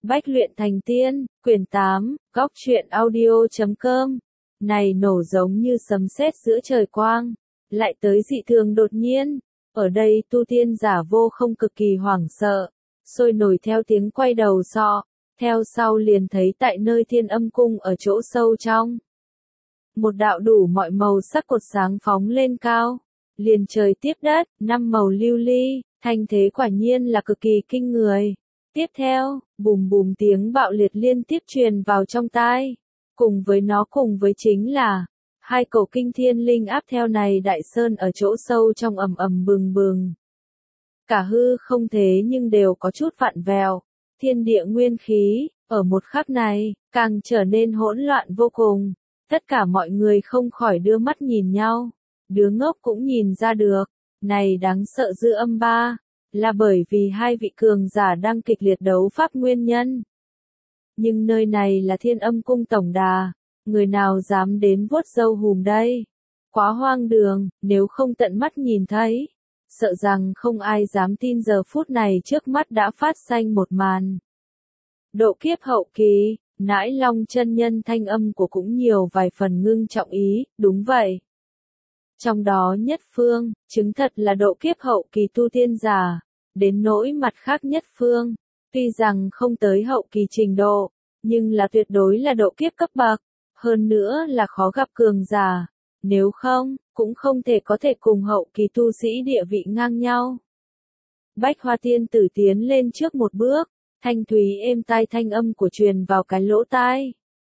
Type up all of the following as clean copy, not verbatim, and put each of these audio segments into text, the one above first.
Bách luyện thành tiên, quyển 8, góc truyện audio.com. Này nổ giống như sấm sét giữa trời quang, lại tới dị thường đột nhiên. Ở đây tu tiên giả vô không cực kỳ hoảng sợ, sôi nổi theo tiếng quay đầu sọ, theo sau liền thấy tại nơi Thiên Âm Cung ở chỗ sâu trong. Một đạo đủ mọi màu sắc cột sáng phóng lên cao, liền trời tiếp đất, 5 màu lưu ly, thanh thế quả nhiên là cực kỳ kinh người. Tiếp theo, bùm bùm tiếng bạo liệt liên tiếp truyền vào trong tai. Cùng với chính là hai cầu kinh thiên linh áp theo này đại sơn ở chỗ sâu trong ầm ầm bừng bừng. Cả hư không thế nhưng đều có chút vặn vẹo, thiên địa nguyên khí, ở một khắc này, càng trở nên hỗn loạn vô cùng. Tất cả mọi người không khỏi đưa mắt nhìn nhau, đứa ngốc cũng nhìn ra được, này đáng sợ dư âm ba, là bởi vì hai vị cường giả đang kịch liệt đấu pháp nguyên nhân. Nhưng nơi này là Thiên Âm Cung tổng đà, người nào dám đến vuốt râu hùm đây? Quá hoang đường, nếu không tận mắt nhìn thấy, sợ rằng không ai dám tin giờ phút này trước mắt đã phát sinh một màn. Độ kiếp hậu kỳ, Nãi Long chân nhân thanh âm của cũng nhiều vài phần ngưng trọng ý, đúng vậy. Trong đó nhất phương, chứng thật là độ kiếp hậu kỳ tu tiên giả, đến nỗi mặt khác nhất phương, tuy rằng không tới hậu kỳ trình độ, nhưng là tuyệt đối là độ kiếp cấp bậc, hơn nữa là khó gặp cường giả, nếu không, cũng không thể có thể cùng hậu kỳ tu sĩ địa vị ngang nhau. Bách Hoa Tiên Tử tiến lên trước một bước, thanh thúy êm tai thanh âm của truyền vào cái lỗ tai.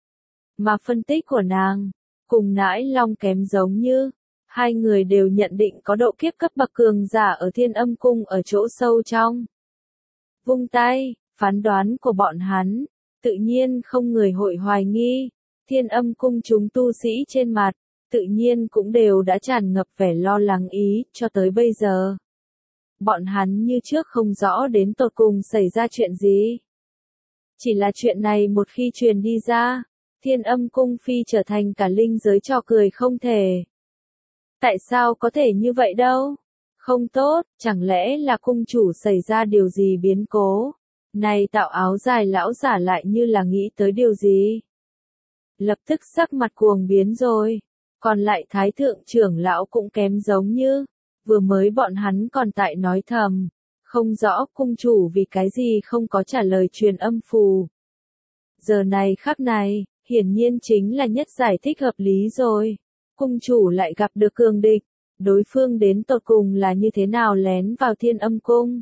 Mà phân tích của nàng, cùng Nãi Long kém giống như, hai người đều nhận định có độ kiếp cấp bậc cường giả ở Thiên Âm Cung ở chỗ sâu trong. Vung tay, phán đoán của bọn hắn, tự nhiên không người hội hoài nghi, Thiên Âm Cung chúng tu sĩ trên mặt, tự nhiên cũng đều đã tràn ngập vẻ lo lắng ý, cho tới bây giờ. Bọn hắn như trước không rõ đến tột cùng xảy ra chuyện gì. Chỉ là chuyện này một khi truyền đi ra, Thiên Âm Cung phi trở thành cả linh giới trò cười không thể. Tại sao có thể như vậy đâu? Không tốt, chẳng lẽ là cung chủ xảy ra điều gì biến cố? Này tạo áo dài lão giả lại như là nghĩ tới điều gì? Lập tức sắc mặt cuồng biến rồi. Còn lại thái thượng trưởng lão cũng kém giống như, vừa mới bọn hắn còn tại nói thầm, không rõ cung chủ vì cái gì không có trả lời truyền âm phù. Giờ này khắc này, hiển nhiên chính là nhất giải thích hợp lý rồi. Cung chủ lại gặp được cường địch, đối phương đến tột cùng là như thế nào lén vào Thiên Âm Cung.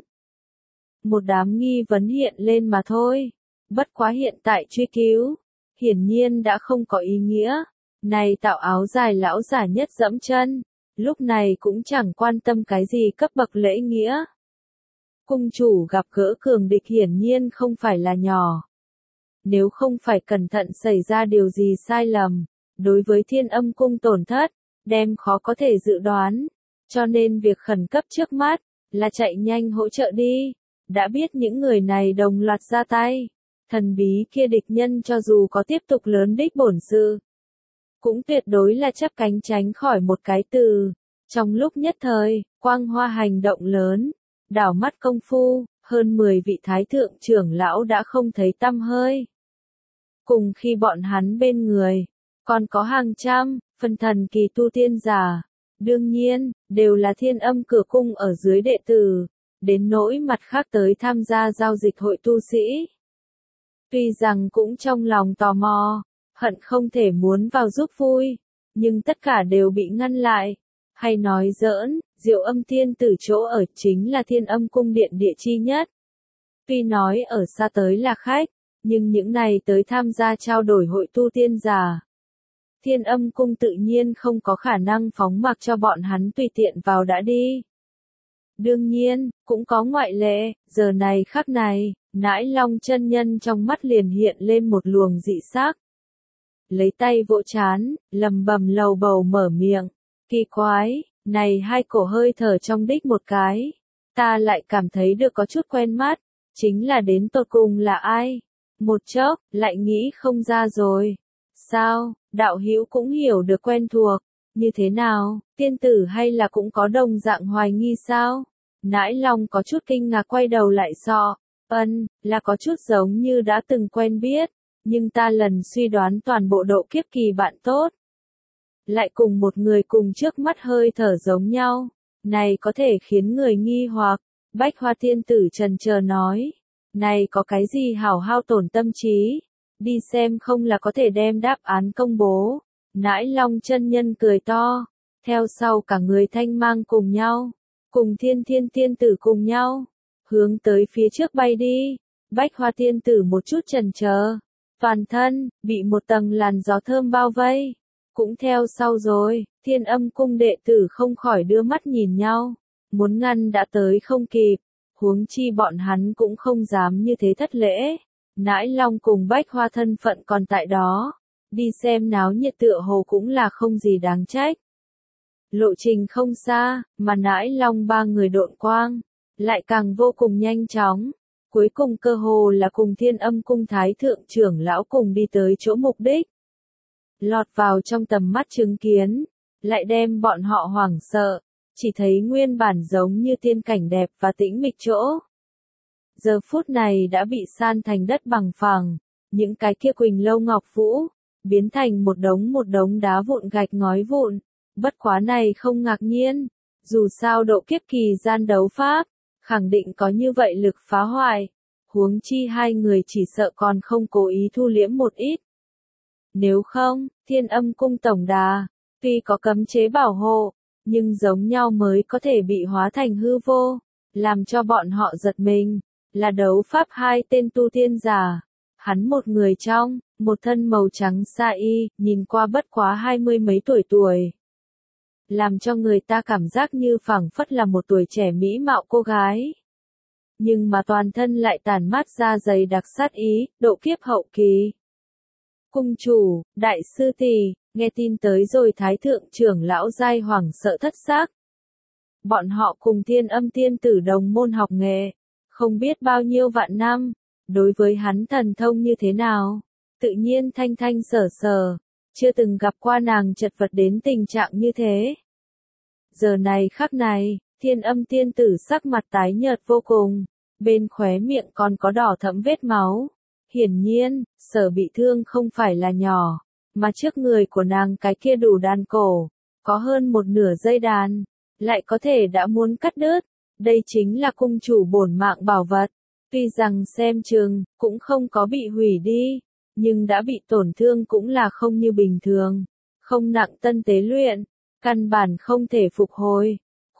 Một đám nghi vấn hiện lên mà thôi, bất quá hiện tại truy cứu, hiển nhiên đã không có ý nghĩa. Này tạo áo dài lão giả nhất dẫm chân, lúc này cũng chẳng quan tâm cái gì cấp bậc lễ nghĩa. Cung chủ gặp gỡ cường địch hiển nhiên không phải là nhỏ. Nếu không phải cẩn thận xảy ra điều gì sai lầm, đối với Thiên Âm Cung tổn thất, đem khó có thể dự đoán, cho nên việc khẩn cấp trước mắt, là chạy nhanh hỗ trợ đi. Đã biết những người này đồng loạt ra tay, thần bí kia địch nhân cho dù có tiếp tục lớn đích bổn sự, cũng tuyệt đối là chấp cánh tránh khỏi một cái từ. Trong lúc nhất thời, quang hoa hành động lớn, đảo mắt công phu, hơn 10 vị thái thượng trưởng lão đã không thấy tăm hơi. Cùng khi bọn hắn bên người, còn có hàng trăm, phân thần kỳ tu tiên giả, đương nhiên, đều là Thiên Âm Cửa Cung ở dưới đệ tử, đến nỗi mặt khác tới tham gia giao dịch hội tu sĩ. Tuy rằng cũng trong lòng tò mò, hận không thể muốn vào giúp vui, nhưng tất cả đều bị ngăn lại. Hay nói giỡn, Diệu Âm Tiên Tử chỗ ở chính là Thiên Âm Cung điện địa chi nhất. Tuy nói ở xa tới là khách, nhưng những này tới tham gia trao đổi hội tu tiên giả, Thiên Âm Cung tự nhiên không có khả năng phóng mặc cho bọn hắn tùy tiện vào đã đi. Đương nhiên, cũng có ngoại lệ, giờ này khắc này, Nãi Long chân nhân trong mắt liền hiện lên một luồng dị sắc. Lấy tay vỗ trán, lầm bầm lầu bầu mở miệng, kỳ quái, này hai cổ hơi thở trong đích một cái, ta lại cảm thấy được có chút quen mắt, chính là đến tột cùng là ai? Một chốc, lại nghĩ không ra rồi. Sao, đạo hữu cũng hiểu được quen thuộc, như thế nào, tiên tử hay là cũng có đồng dạng hoài nghi sao? Nãi Long có chút kinh ngạc quay đầu lại sọ, Là có chút giống như đã từng quen biết, nhưng ta lần suy đoán toàn bộ độ kiếp kỳ bạn tốt. Lại cùng một người cùng trước mắt hơi thở giống nhau, này có thể khiến người nghi hoặc. Bách Hoa Tiên Tử trần chờ nói, này có cái gì hảo hao tổn tâm trí, đi xem không là có thể đem đáp án công bố. Nãi Long chân nhân cười to, theo sau cả người thanh mang cùng nhau, cùng Thiên Thiên Tiên Tử cùng nhau, hướng tới phía trước bay đi. Bách Hoa Tiên Tử một chút chần chờ, toàn thân bị một tầng làn gió thơm bao vây, cũng theo sau rồi. Thiên Âm cung đệ tử không khỏi đưa mắt nhìn nhau, muốn ngăn đã tới không kịp, huống chi bọn hắn cũng không dám như thế thất lễ. Nãi Long cùng Bách Hoa thân phận còn tại đó, đi xem náo nhiệt tựa hồ cũng là không gì đáng trách. Lộ trình không xa, mà Nãi Long ba người độn quang, lại càng vô cùng nhanh chóng. Cuối cùng cơ hồ là cùng Thiên Âm cung thái thượng trưởng lão cùng đi tới chỗ mục đích. Lọt vào trong tầm mắt chứng kiến, lại đem bọn họ hoảng sợ, chỉ thấy nguyên bản giống như tiên cảnh đẹp và tĩnh mịch chỗ. Giờ phút này đã bị san thành đất bằng phẳng, những cái kia quỳnh lâu ngọc vũ, biến thành một đống đá vụn gạch ngói vụn. Bất quá này không ngạc nhiên, dù sao độ kiếp kỳ gian đấu pháp, khẳng định có như vậy lực phá hoại, huống chi hai người chỉ sợ còn không cố ý thu liễm một ít. Nếu không, Thiên Âm cung tổng đà, tuy có cấm chế bảo hộ, nhưng giống nhau mới có thể bị hóa thành hư vô, làm cho bọn họ giật mình, là đấu pháp hai tên tu tiên giả. Hắn một người trong, một thân màu trắng sa y, nhìn qua bất quá 20 mấy tuổi. Làm cho người ta cảm giác như phảng phất là một tuổi trẻ mỹ mạo cô gái. Nhưng mà toàn thân lại tản mát ra dày đặc sát ý, độ kiếp hậu kỳ. Cung chủ, đại sư tỷ, nghe tin tới rồi thái thượng trưởng lão giai hoảng sợ thất xác. Bọn họ cùng Thiên Âm tiên tử đồng môn học nghệ, không biết bao nhiêu vạn năm, đối với hắn thần thông như thế nào, tự nhiên thanh thanh sở sở, chưa từng gặp qua nàng chật vật đến tình trạng như thế. Giờ này khắc này, Thiên Âm tiên tử sắc mặt tái nhợt vô cùng, bên khóe miệng còn có đỏ thẫm vết máu. Hiển nhiên, sở bị thương không phải là nhỏ, mà trước người của nàng cái kia đủ đàn cổ, có hơn một nửa dây đàn, lại có thể đã muốn cắt đứt. Đây chính là cung chủ bổn mạng bảo vật, tuy rằng xem chừng, cũng không có bị hủy đi, nhưng đã bị tổn thương cũng là không như bình thường, không nặng tân tế luyện, căn bản không thể phục hồi.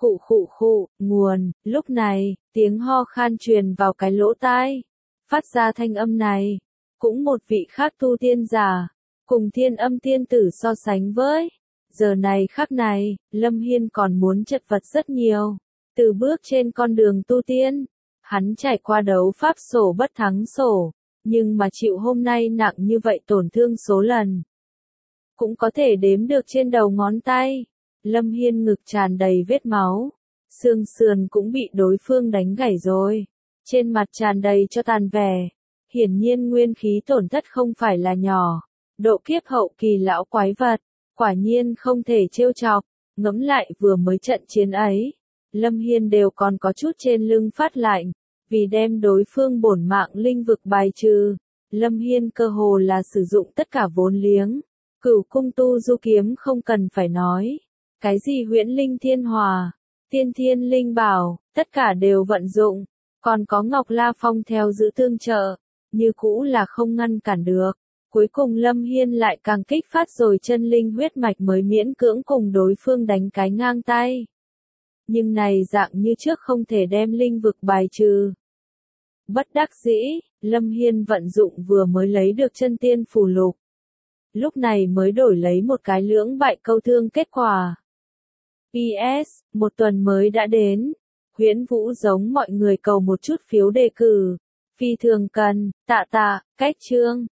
Khụ, nguồn, lúc này, tiếng ho khan truyền vào cái lỗ tai. Phát ra thanh âm này, cũng một vị khác tu tiên giả, cùng Thiên Âm tiên tử so sánh với. Giờ này khắc này, Lâm Hiên còn muốn chật vật rất nhiều. Từ bước trên con đường tu tiên, hắn trải qua đấu pháp sổ bất thắng sổ, nhưng mà chịu hôm nay nặng như vậy tổn thương số lần, cũng có thể đếm được trên đầu ngón tay. Lâm Hiên ngực tràn đầy vết máu, xương sườn cũng bị đối phương đánh gãy rồi. Trên mặt tràn đầy cho tàn vẻ, hiển nhiên nguyên khí tổn thất không phải là nhỏ. Độ kiếp hậu kỳ lão quái vật, quả nhiên không thể trêu chọc. Ngẫm lại vừa mới trận chiến ấy, Lâm Hiên đều còn có chút trên lưng phát lạnh, vì đem đối phương bổn mạng linh vực bài trừ. Lâm Hiên cơ hồ là sử dụng tất cả vốn liếng, Cửu cung tu du kiếm không cần phải nói, cái gì huyễn linh thiên hòa, tiên thiên linh bảo, tất cả đều vận dụng. Còn có Ngọc La Phong theo giữ tương trợ, như cũ là không ngăn cản được. Cuối cùng Lâm Hiên lại càng kích phát rồi chân linh huyết mạch mới miễn cưỡng cùng đối phương đánh cái ngang tay. Nhưng này dạng như trước không thể đem linh vực bài trừ. Bất đắc dĩ, Lâm Hiên vận dụng vừa mới lấy được chân tiên phù lục. Lúc này mới đổi lấy một cái lưỡng bại câu thương kết quả. PS, một tuần mới đã đến. Huyễn Vũ giống mọi người cầu một chút phiếu đề cử. Phi thường cần, tạ, cách chương.